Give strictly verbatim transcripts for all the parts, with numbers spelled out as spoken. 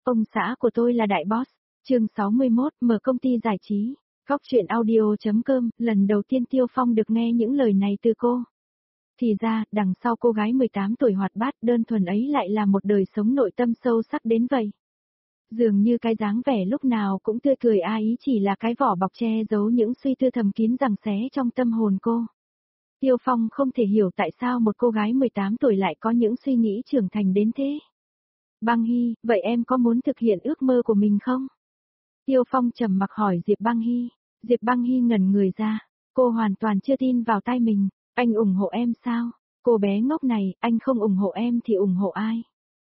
Ông xã của tôi là đại boss. Chương sáu mươi mốt, mở công ty giải trí. Góc truyện audio.com, lần đầu tiên Tiêu Phong được nghe những lời này từ cô. Thì ra, đằng sau cô gái mười tám tuổi hoạt bát đơn thuần ấy lại là một đời sống nội tâm sâu sắc đến vậy. Dường như cái dáng vẻ lúc nào cũng tươi cười a ý chỉ là cái vỏ bọc che giấu những suy tư thầm kín rằng xé trong tâm hồn cô. Tiêu Phong không thể hiểu tại sao một cô gái mười tám tuổi lại có những suy nghĩ trưởng thành đến thế. Băng Hy, vậy em có muốn thực hiện ước mơ của mình không? Tiêu Phong trầm mặc hỏi Diệp Băng Hy. Diệp Băng Hy ngẩn người ra. Cô hoàn toàn chưa tin vào tai mình. Anh ủng hộ em sao? Cô bé ngốc này, anh không ủng hộ em thì ủng hộ ai?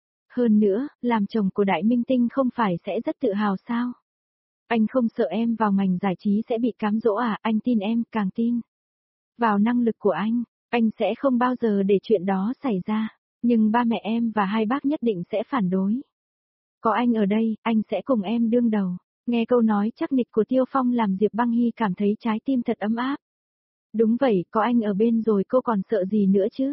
Hơn nữa, làm chồng của đại minh tinh không phải sẽ rất tự hào sao? Anh không sợ em vào ngành giải trí sẽ bị cám dỗ à? Anh tin em, càng tin vào năng lực của anh, anh sẽ không bao giờ để chuyện đó xảy ra. Nhưng ba mẹ em và hai bác nhất định sẽ phản đối. Có anh ở đây, anh sẽ cùng em đương đầu. Nghe câu nói chắc nịch của Tiêu Phong làm Diệp Băng Hy cảm thấy trái tim thật ấm áp. Đúng vậy, có anh ở bên rồi cô còn sợ gì nữa chứ?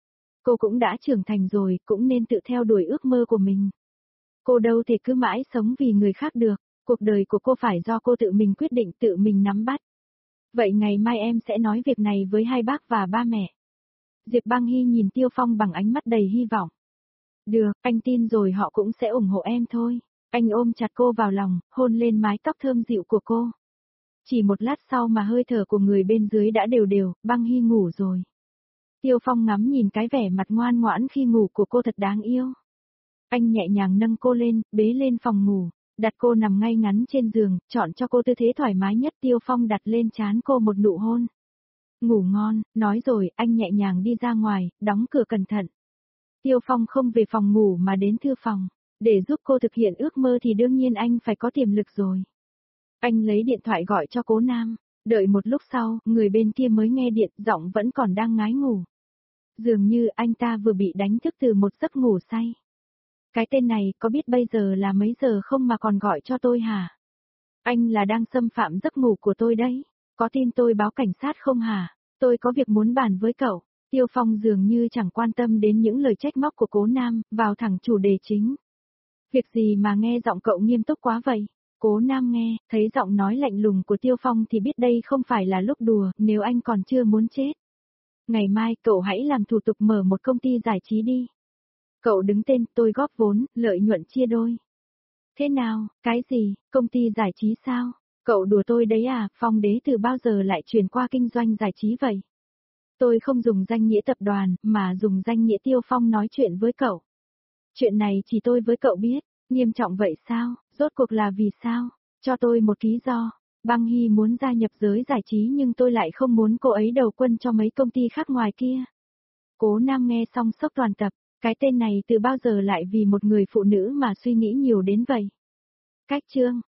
Cô cũng đã trưởng thành rồi, cũng nên tự theo đuổi ước mơ của mình. Cô đâu thể cứ mãi sống vì người khác được, cuộc đời của cô phải do cô tự mình quyết định, tự mình nắm bắt. Vậy ngày mai em sẽ nói việc này với hai bác và ba mẹ. Diệp Băng Hy nhìn Tiêu Phong bằng ánh mắt đầy hy vọng. Được, anh tin rồi họ cũng sẽ ủng hộ em thôi. Anh ôm chặt cô vào lòng, hôn lên mái tóc thơm dịu của cô. Chỉ một lát sau mà hơi thở của người bên dưới đã đều đều, Băng Hy ngủ rồi. Tiêu Phong ngắm nhìn cái vẻ mặt ngoan ngoãn khi ngủ của cô thật đáng yêu. Anh nhẹ nhàng nâng cô lên, bế lên phòng ngủ, đặt cô nằm ngay ngắn trên giường, chọn cho cô tư thế thoải mái nhất. Tiêu Phong đặt lên trán cô một nụ hôn. Ngủ ngon, nói rồi, anh nhẹ nhàng đi ra ngoài, đóng cửa cẩn thận. Tiêu Phong không về phòng ngủ mà đến thư phòng. Để giúp cô thực hiện ước mơ thì đương nhiên anh phải có tiềm lực rồi. Anh lấy điện thoại gọi cho Cố Nam. Đợi một lúc sau, người bên kia mới nghe điện, giọng vẫn còn đang ngái ngủ. Dường như anh ta vừa bị đánh thức từ một giấc ngủ say. Cái tên này có biết bây giờ là mấy giờ không mà còn gọi cho tôi hả? Anh là đang xâm phạm giấc ngủ của tôi đấy. Có tin tôi báo cảnh sát không hả? Tôi có việc muốn bàn với cậu. Tiêu Phong dường như chẳng quan tâm đến những lời trách móc của Cố Nam, vào thẳng chủ đề chính. Việc gì mà nghe giọng cậu nghiêm túc quá vậy? Cố Nam nghe, thấy giọng nói lạnh lùng của Tiêu Phong thì biết đây không phải là lúc đùa, nếu anh còn chưa muốn chết. Ngày mai cậu hãy làm thủ tục mở một công ty giải trí đi. Cậu đứng tên, tôi góp vốn, lợi nhuận chia đôi. Thế nào, cái gì, công ty giải trí sao? Cậu đùa tôi đấy à? Phong Đế từ bao giờ lại chuyển qua kinh doanh giải trí vậy? Tôi không dùng danh nghĩa tập đoàn, mà dùng danh nghĩa Tiêu Phong nói chuyện với cậu. Chuyện này chỉ tôi với cậu biết, nghiêm trọng vậy sao, rốt cuộc là vì sao? Cho tôi một lý do. Băng Hy muốn gia nhập giới giải trí nhưng tôi lại không muốn cô ấy đầu quân cho mấy công ty khác ngoài kia. Cố Nam nghe xong sốc toàn tập, cái tên này từ bao giờ lại vì một người phụ nữ mà suy nghĩ nhiều đến vậy? Cách chương